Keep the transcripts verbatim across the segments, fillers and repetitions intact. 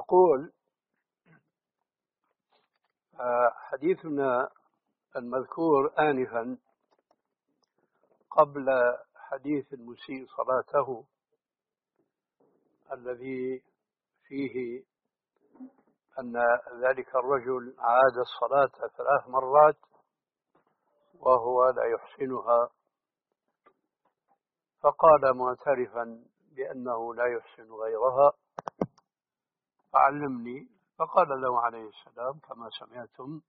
أقول حديثنا المذكور آنفا قبل حديث المسيء صلاته الذي فيه أن ذلك الرجل عاد الصلاة ثلاث مرات وهو لا يحسنها، فقال معترفا بأنه لا يحسن غيرها فعلمني، فقال له عليه السلام كما سمعتم.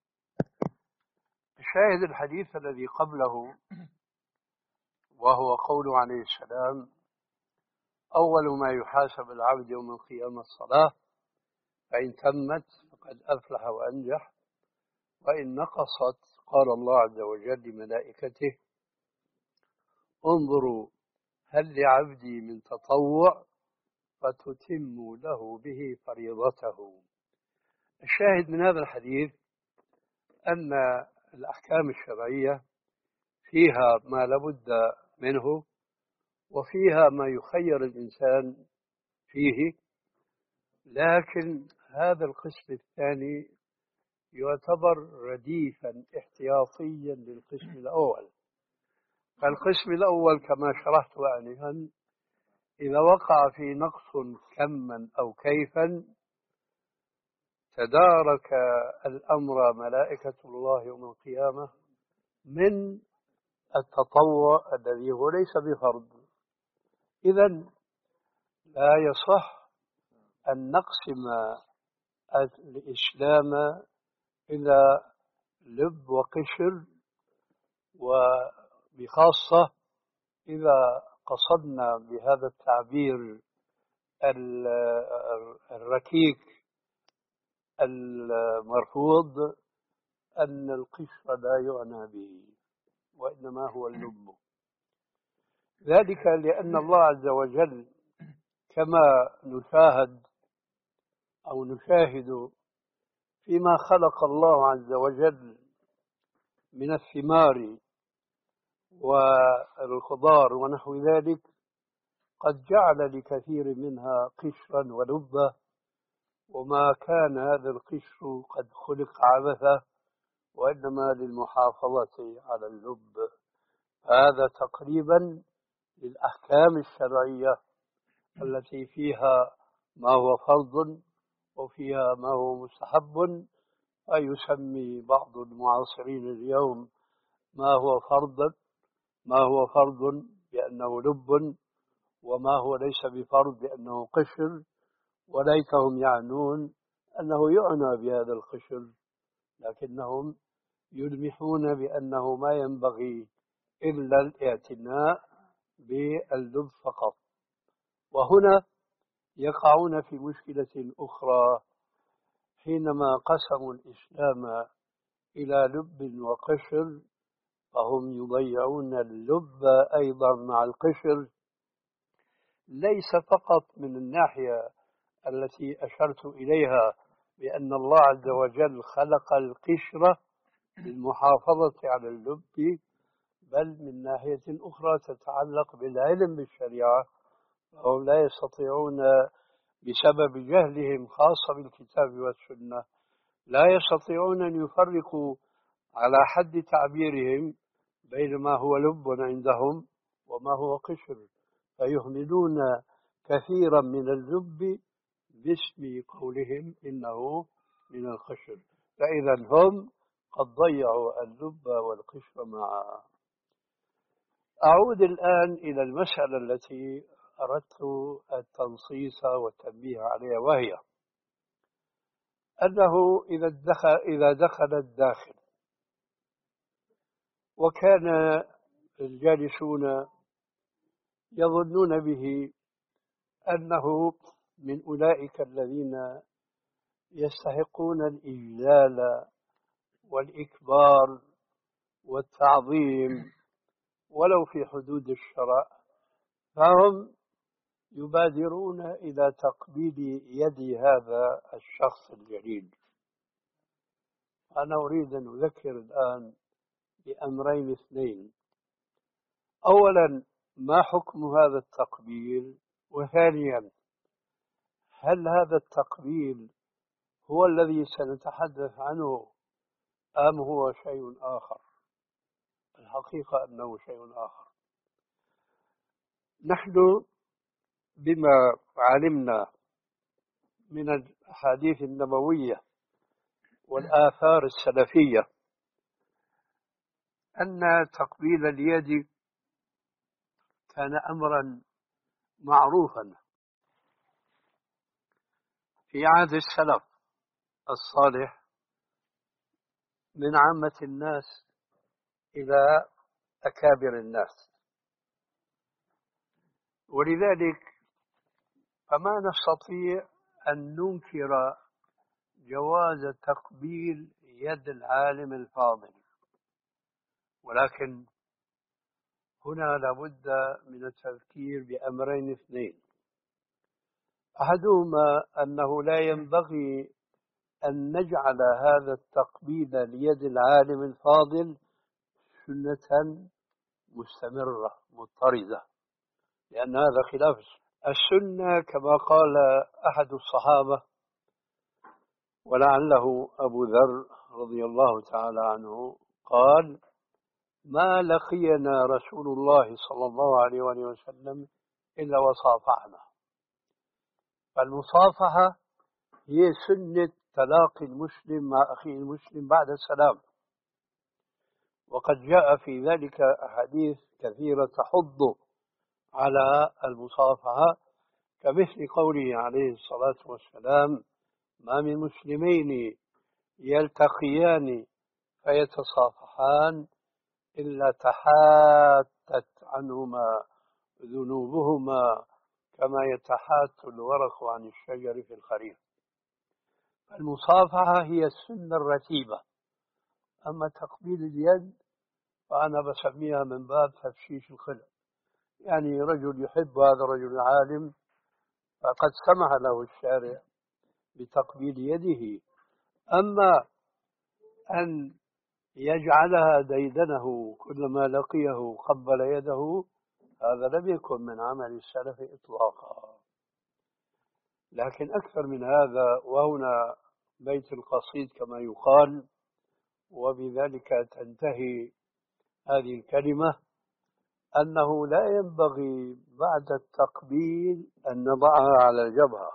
شاهد الحديث الذي قبله وهو قول عليه السلام: أول ما يحاسب العبد يوم القيامة الصلاة، فإن تمت فقد أفلح وأنجح، وإن نقصت قال الله عز وجل لملائكته: انظروا هل لعبدي من تطوع فتتم له به فريضته. الشاهد من هذا الحديث أن الأحكام الشرعية فيها ما لابد منه وفيها ما يخير الإنسان فيه، لكن هذا القسم الثاني يعتبر رديفا احتياطيا للقسم الأول. فالقسم الأول كما شرحت آنفا إذا وقع في نقص كما أو كيفا تدارك الأمر ملائكة الله يوم القيامة من التطوع الذي هو ليس بفرض. إذن لا يصح أن نقسم الإسلام إلى لب وقشر، وبخاصة إذا قصدنا بهذا التعبير الركيك المرفوض أن القشر لا يعنى به وإنما هو اللب. ذلك لأن الله عز وجل كما نشاهد أو نشاهد فيما خلق الله عز وجل من الثمار والخضار ونحو ذلك، قد جعل لكثير منها قشرا ولبة، وما كان هذا القشر قد خلق عبثا وإنما للمحافظة على اللب. هذا تقريبا للأحكام الشرعية التي فيها ما هو فرض وفيها ما هو مستحب، ويسمي بعض المعاصرين اليوم ما هو فرض ما هو فرض بأنه لب، وما هو ليس بفرض بأنه قشر، وليتهم يعنون أنه يعنى بهذا القشر، لكنهم يلمحون بأنه ما ينبغي إلا الاعتناء باللب فقط. وهنا يقعون في مشكلة أخرى حينما قسموا الإسلام إلى لب وقشر، فهم يضيعون اللب أيضا مع القشر، ليس فقط من الناحية التي أشرت إليها بأن الله عز وجل خلق القشرة للمحافظة على اللب، بل من ناحية أخرى تتعلق بالعلم بالشريعة. فهم لا يستطيعون بسبب جهلهم خاصة بالكتاب والسنة لا يستطيعون أن يفرقوا على حد تعبيرهم بين ما هو لب عندهم وما هو قشر، فيهملون كثيرا من اللب باسم قولهم إنه من القشر، فإذا هم قد ضيعوا اللب والقشر معا. أعود الآن إلى المسألة التي أردت التنصيص والتنبيه عليها، وهي أنه إذا دخل, إذا دخل الداخل وكان الجالسون يظنون به أنه من أولئك الذين يستحقون الإجلال والإكبار والتعظيم ولو في حدود الشرع، فهم يبادرون إلى تقبيل يد هذا الشخص الجليل. أنا أريد أن أذكر الآن بأمرين اثنين: أولا ما حكم هذا التقبيل؟ وثانيا هل هذا التقبيل هو الذي سنتحدث عنه أم هو شيء آخر؟ الحقيقة أنه شيء آخر. نحن بما علمنا من الأحاديث النبوية والآثار السلفية أن تقبيل اليد كان أمرا معروفا في عهد السلف الصالح من عامة الناس إلى أكابر الناس، ولذلك فما نستطيع أن ننكر جواز تقبيل يد العالم الفاضل، ولكن هنا لابد من التذكير بأمرين اثنين. أحدهما أنه لا ينبغي أن نجعل هذا التقبيل ليد العالم الفاضل سنة مستمرة مضطردة، لأن هذا خلاف السنة. كما قال أحد الصحابة ولعله أبو ذر رضي الله تعالى عنه قال: ما لقينا رسول الله صلى الله عليه وسلم إلا وصافحنا. فالمصافحة هي سنة تلاقي المسلم مع أخيه المسلم بعد السلام، وقد جاء في ذلك أحاديث كثيرة تحض على المصافحة، كمثل قوله عليه الصلاة والسلام: ما من مسلمين يلتقيان فيتصافحان إلا تحاتت عنهما ذنوبهما كما يتحات الورق عن الشجر في الخريف. المصافحة هي السنة الرتيبة. أما تقبيل اليد فأنا بسميها من باب تفشيش الخلق، يعني رجل يحب هذا الرجل العالم فقد سمح له الشارع بتقبيل يده. أما أن يجعلها ديدنه كلما لقيه قبل يده، هذا لم يكن من عمل السلف إطلاقا. لكن أكثر من هذا، وهنا بيت القصيد كما يقال، وبذلك تنتهي هذه الكلمة، أنه لا ينبغي بعد التقبيل أن نضعها على الجبهة،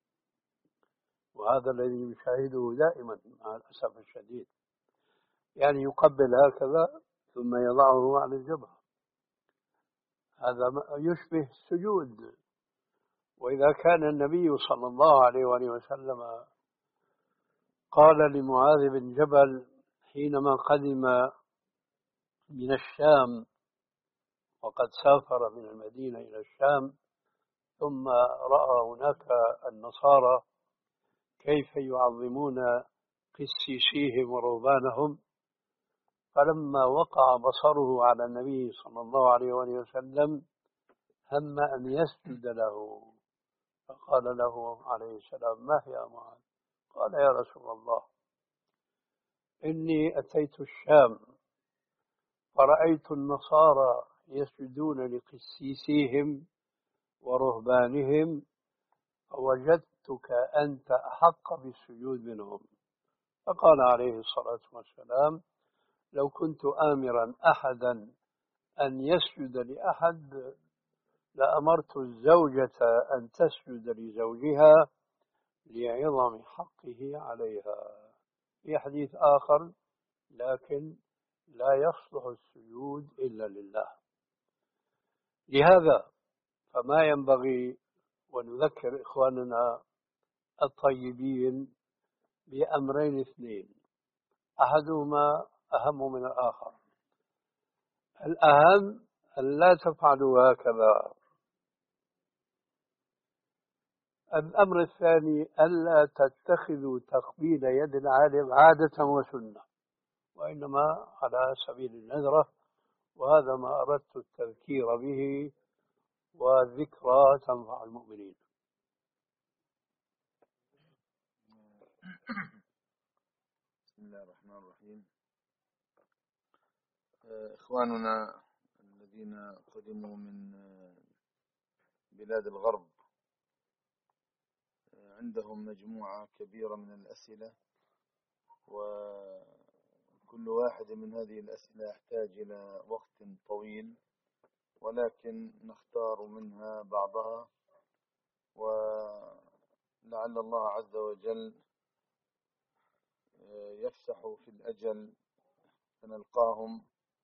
وهذا الذي نشاهده دائما مع الأسف الشديد، يعني يقبل هكذا ثم يضعه على الجبهة، هذا يشبه السجود. وإذا كان النبي صلى الله عليه وآله وسلم قال لمعاذ بن جبل حينما قدم من الشام، وقد سافر من المدينة إلى الشام، ثم رأى هناك النصارى كيف يعظمون قسيسيهم ورهبانهم، فلما وقع بصره على النبي صلى الله عليه وآله وسلم هم أن يسجد له، فقال له عليه السلام: ما هي يا معاذ؟ قال: يا رسول الله، إني أتيت الشام فرأيت النصارى يسجدون لقسيسيهم ورهبانهم، فوجدتك أنت أحق بالسجود منهم. فقال عليه الصلاة والسلام: لو كنت آمرا أحدا أن يسجد لأحد لأمرت الزوجة أن تسجد لزوجها لعظم حقه عليها. في حديث آخر: لكن لا يصلح السجود إلا لله. لهذا فما ينبغي، ونذكر إخواننا الطيبين بأمرين اثنين، أحدهما أهم من الآخر. الأهم أن لا تفعلوا هكذا. الأمر الثاني ألا تتخذوا تقبيل يد العالم عادة وسنة، وإنما على سبيل النذرة، وهذا ما أردت التذكير به، والذكرى تنفع المؤمنين. بسم الله الرحمن الرحيم. إخواننا الذين قدموا من بلاد الغرب عندهم مجموعة كبيرة من الأسئلة، وكل واحد من هذه الأسئلة يحتاج إلى وقت طويل، ولكن نختار منها بعضها، ولعل الله عز وجل يفسح في الأجل فنلقاهم،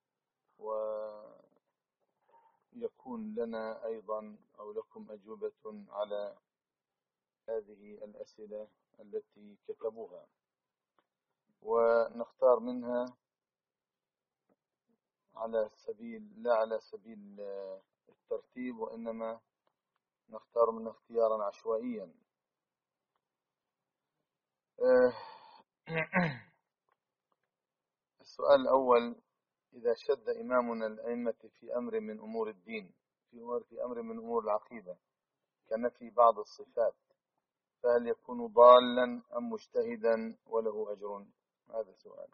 ويكون لنا أيضا أو لكم أجوبة على هذه الأسئلة التي كتبوها، ونختار منها على سبيل لا على سبيل الترتيب، وإنما نختار منها اختيارا عشوائيا. السؤال الأول: إذا شد إمامنا الأئمة في أمر من أمور الدين في أمر في أمر من أمور العقيدة كنفي بعض الصفات، فهل يكون ضالا أم مجتهدا وله أجر؟ هذا سؤال.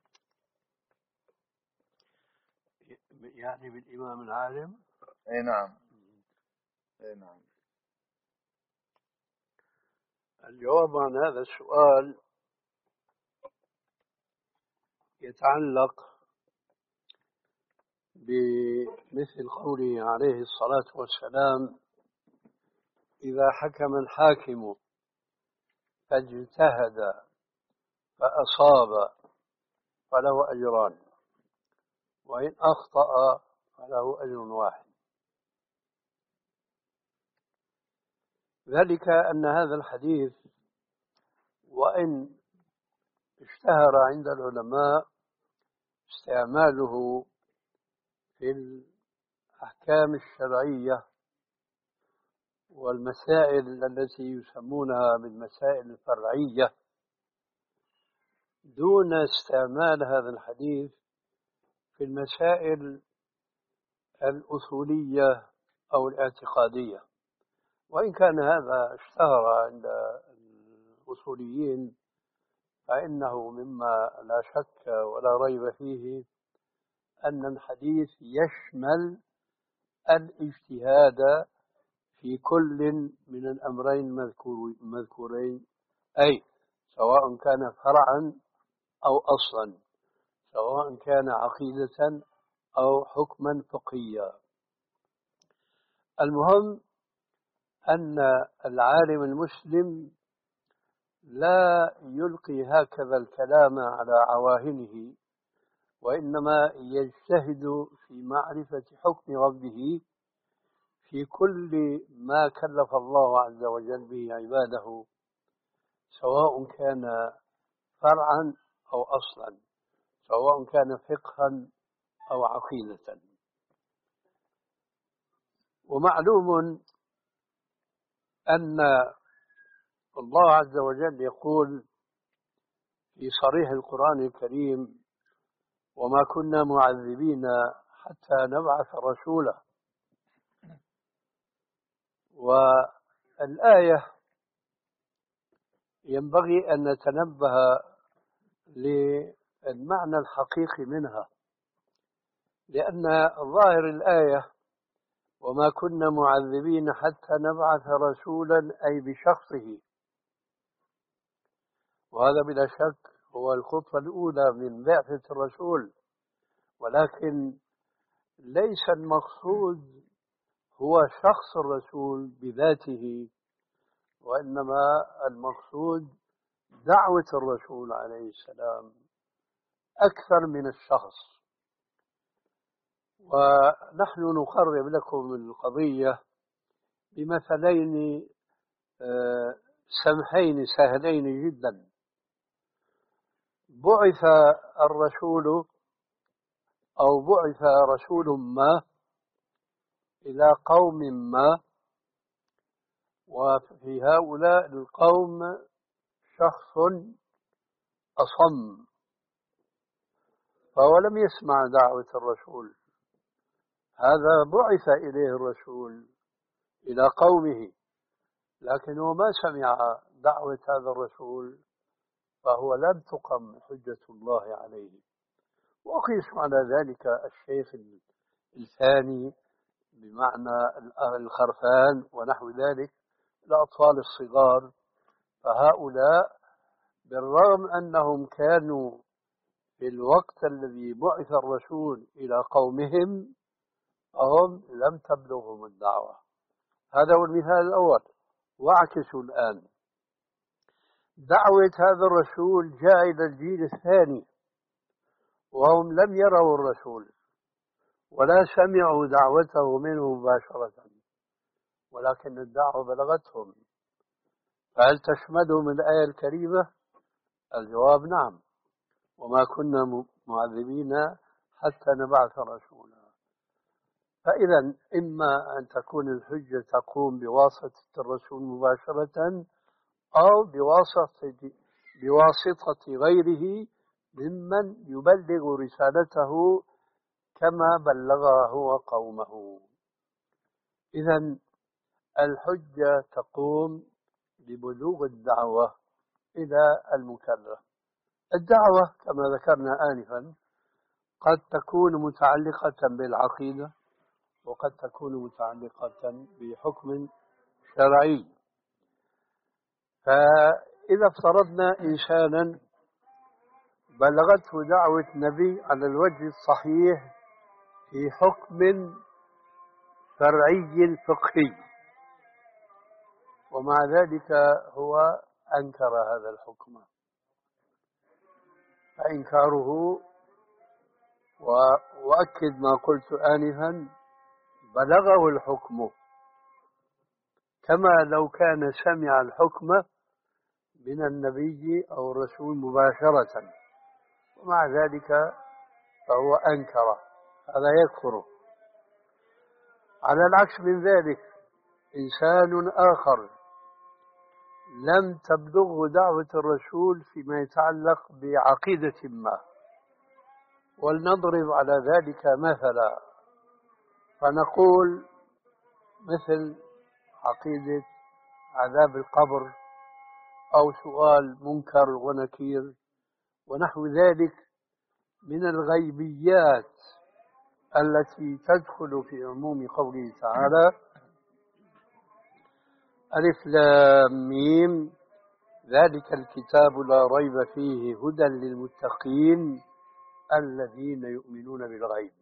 يعني بالإمام العالم؟ أي نعم. أي نعم. الجواب عن هذا السؤال يتعلق بمثل قوله عليه الصلاة والسلام: إذا حكم الحاكم فاجتهد فأصاب فله أجران، وإن أخطأ فله أجر واحد. ذلك أن هذا الحديث وإن اشتهر عند العلماء استعماله في الأحكام الشرعية والمسائل التي يسمونها بالمسائل الفرعية، دون استعمال هذا الحديث في المسائل الأصولية أو الاعتقادية، وإن كان هذا اشتهر عند الأصوليين، فإنه مما لا شك ولا ريب فيه أن الحديث يشمل الاجتهاد في كل من الأمرين المذكورين، أي سواء كان فرعا أو أصلا، سواء كان عقيدة أو حكما فقهيا. المهم أن العالم المسلم لا يلقي هكذا الكلام على عواهنه، وإنما يجتهد في معرفة حكم ربه في كل ما كلف الله عز وجل به عباده، سواء كان فرعا أو أصلا، سواء كان فقها أو عقيدة. ومعلوم أن الله عز وجل يقول في صريح القرآن الكريم: وما كنا معذبين حتى نبعث رسولا. والآية ينبغي أن نتنبه للمعنى الحقيقي منها، لأن ظاهر الآية وما كنا معذبين حتى نبعث رسولا أي بشخصه، وهذا بلا شك هو الخطوة الأولى من بعثة الرسول، ولكن ليس المقصود هو شخص الرسول بذاته، وإنما المقصود دعوة الرسول عليه السلام أكثر من الشخص. ونحن نقرب لكم القضية بمثلين سمحين سهلين جدا. بعث الرسول أو بعث رسول ما إلى قوم ما، وفي هؤلاء القوم شخص أصم، فهو لم يسمع دعوة الرسول، هذا بعث إليه الرسول إلى قومه، لكنه ما سمع دعوة هذا الرسول، فهو لم تقم حجة الله عليه. وقيس على ذلك الشيخ الثاني بمعنى الخرفان ونحو ذلك، الأطفال الصغار فهؤلاء بالرغم أنهم كانوا في الوقت الذي بعث الرسول إلى قومهم هم لم تبلغهم الدعوة. هذا هو المثال الأول. واعكسوا الآن، دعوة هذا الرسول جاء إلى الجيل الثاني وهم لم يروا الرسول ولا سمعوا دعوته منه مباشرة، ولكن الدعوة بلغتهم. فهل تشملهم الآية الكريمة؟ الجواب نعم، وما كنا معذبين حتى نبعث رسولا. فإذا إما أن تكون الحجة تقوم بواسطة الرسول مباشرة أو بواسطة بواسطة غيره ممن يبلغ رسالته كما بلغها هو قومه. إذا الحجة تقوم ببلوغ الدعوة إلى المكلف. الدعوة كما ذكرنا آنفا قد تكون متعلقة بالعقيدة وقد تكون متعلقة بحكم شرعي. فإذا افترضنا إنسانا بلغته دعوة نبي على الوجه الصحيح في حكم شرعي فقهي ومع ذلك هو أنكر هذا الحكم، فإنكاره وأؤكد ما قلت آنفا بلغه الحكم كما لو كان سمع الحكم من النبي أو الرسول مباشرة، ومع ذلك فهو أنكر، هذا يكفر. على العكس من ذلك إنسان آخر لم تبلغه دعوة الرسول فيما يتعلق بعقيدة ما، ولنضرب على ذلك مثلا فنقول مثل عقيدة عذاب القبر أو سؤال منكر ونكير ونحو ذلك من الغيبيات التي تدخل في عموم قوله تعالى ألف لام ميم ذلك الكتاب لا ريب فيه هدى للمتقين الذين يؤمنون بالغيب.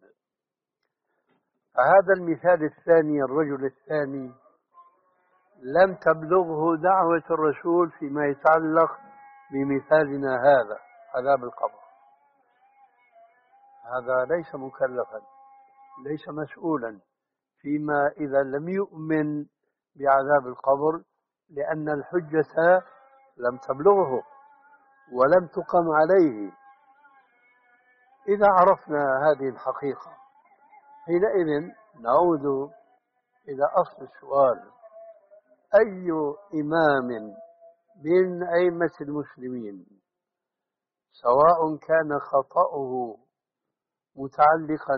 هذا المثال الثاني، الرجل الثاني لم تبلغه دعوة الرسول فيما يتعلق بمثالنا هذا عذاب القبر، هذا ليس مكلفا ليس مسؤولا فيما إذا لم يؤمن بعذاب القبر، لأن الحجة لم تبلغه ولم تقم عليه. إذا عرفنا هذه الحقيقة حينئذ نعود إلى أصل السؤال: أي إمام من أئمة المسلمين سواء كان خطأه متعلقا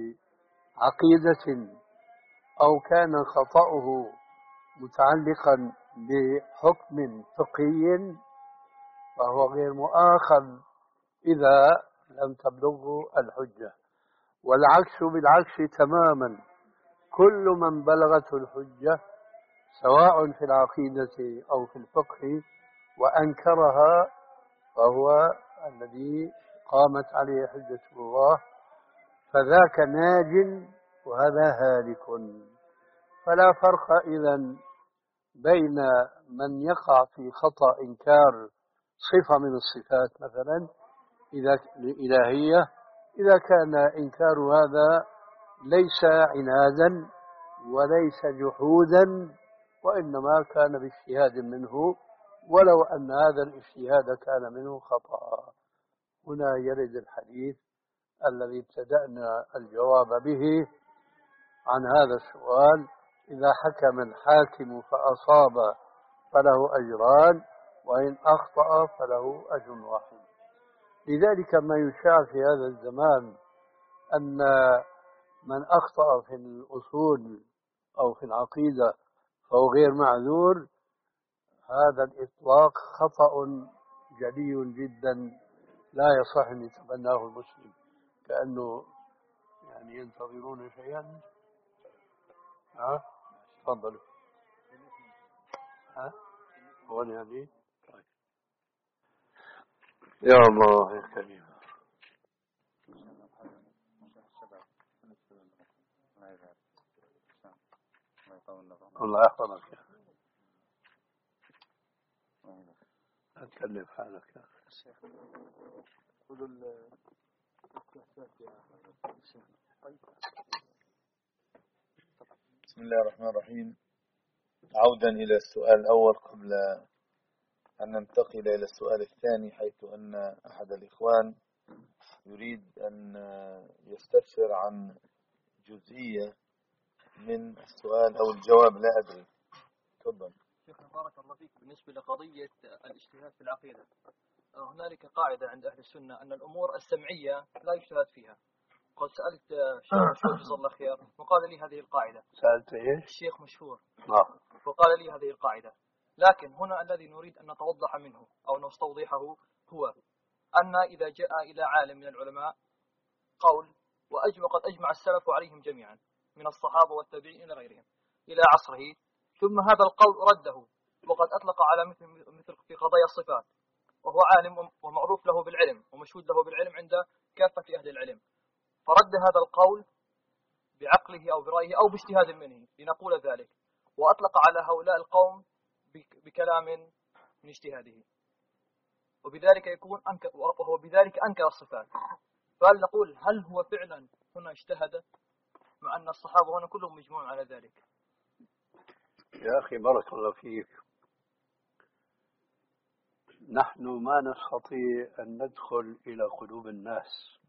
بعقيدة أو كان خطأه متعلقا بحكم فقهي فهو غير مؤاخذ إذا لم تبلغه الحجة، والعكس بالعكس تماما، كل من بلغته الحجة سواء في العقيدة أو في الفقه وأنكرها فهو الذي قامت عليه حجة الله، فذاك ناج وهذا هالك. فلا فرق إذن بين من يقع في خطأ إنكار صفة من الصفات مثلا إذا الإلهية، إذا كان إنكار هذا ليس عنادا وليس جحودا وإنما كان باجتهاد منه، ولو أن هذا الاجتهاد كان منه خطأ. هنا يرد الحديث الذي ابتدأنا الجواب به عن هذا السؤال: إذا حكم الحاكم فأصاب فله أجران وإن أخطأ فله أجر واحد. لذلك ما يشاع في هذا الزمان أن من أخطأ في الأصول أو في العقيدة فهو غير معذور، هذا الإطلاق خطأ جلي جدا لا يصح أن يتبناه المسلم. كأنه يعني ينتظرون شيئا. ها تفضلوا. ها هو يعني يا الله يا كريم. الله يحفظك يا أخي. أتكلم حالك يا أخي. بسم الله الرحمن الرحيم. عودا إلى السؤال الأول قبل أن ننتقل إلى السؤال الثاني، حيث أن أحد الإخوان يريد أن يستفسر عن جزئية من السؤال أو الجواب، لا أدري. تفضل. شيخنا بارك الله فيك. بالنسبة لقضية الاجتهاد في العقيدة، هنالك قاعدة عند أهل السنة أن الأمور السمعية لا يجتهد فيها. قد سألت الشيخ مشهور جزاه الله خير وقال لي هذه القاعدة. سألت إيش؟ الشيخ مشهور نعم. وقال لي هذه القاعدة. لكن هنا الذي نريد أن نتوضح منه أو نستوضحه هو أن إذا جاء إلى عالم من العلماء قول وأجمع قد أجمع السلف عليهم جميعا من الصحابة والتابعين إلى غيرهم إلى عصره، ثم هذا القول رده وقد أطلق على مثل مثل في قضايا الصفات، وهو عالم ومعروف له بالعلم ومشهود له بالعلم عند كافة أهل العلم، فرد هذا القول بعقله أو برأيه أو باجتهاد منه لنقول ذلك، وأطلق على هؤلاء القوم بكلام من اجتهاده، وبذلك يكون أنكر وهو بذلك أنكر الصفات. فهل نقول هل هو فعلا هنا اجتهد مع أن الصحابة هنا كلهم مجموعون على ذلك؟ يا أخي بارك الله فيك، نحن ما نستطيع أن ندخل إلى قلوب الناس.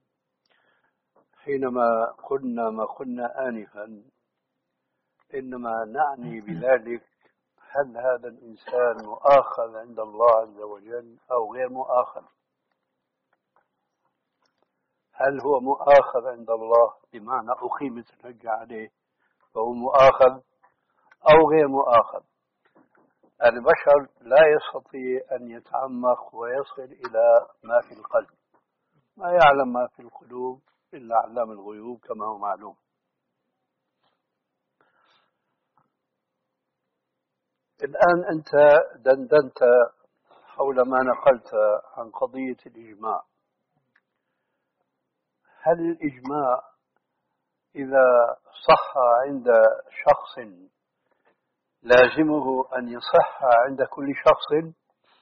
حينما قلنا ما قلنا آنفا إنما نعني بذلك هل هذا الإنسان مؤاخذ عند الله عز وجل أو غير مؤاخذ. هل هو مؤاخذ عند الله بمعنى أقيمت الحجة عليه فهو مؤاخذ أو غير مؤاخذ؟ البشر لا يستطيع أن يتعمق ويصل إلى ما في القلب، ما يعلم ما في القلوب إلا علام الغيوب كما هو معلوم. الآن أنت دندنت حول ما نقلت عن قضية الإجماع. هل الإجماع إذا صح عند شخص لازمه أن يصح عند كل شخص؟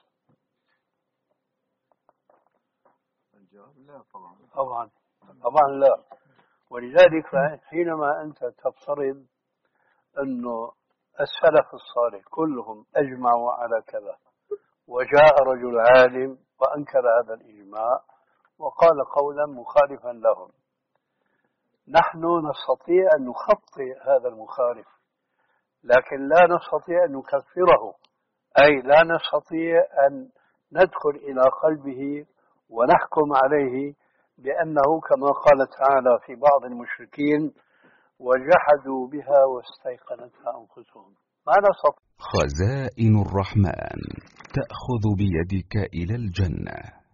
الجواب لا طبعا. طبعا طبعا لا. ولذلك حينما أنت تفترض أنه السلف الصالح كلهم أجمعوا على كذا، وجاء رجل عالم وأنكر هذا الإجماع وقال قولا مخالفا لهم، نحن نستطيع أن نخطئ هذا المخالف، لكن لا نستطيع أن نكفره، أي لا نستطيع أن ندخل إلى قلبه ونحكم عليه بأنه كما قال تعالى في بعض المشركين وجحدوا بها واستيقنتها أنفسهم. ما نستطيع. خزائن الرحمن تأخذ بيدك إلى الجنة.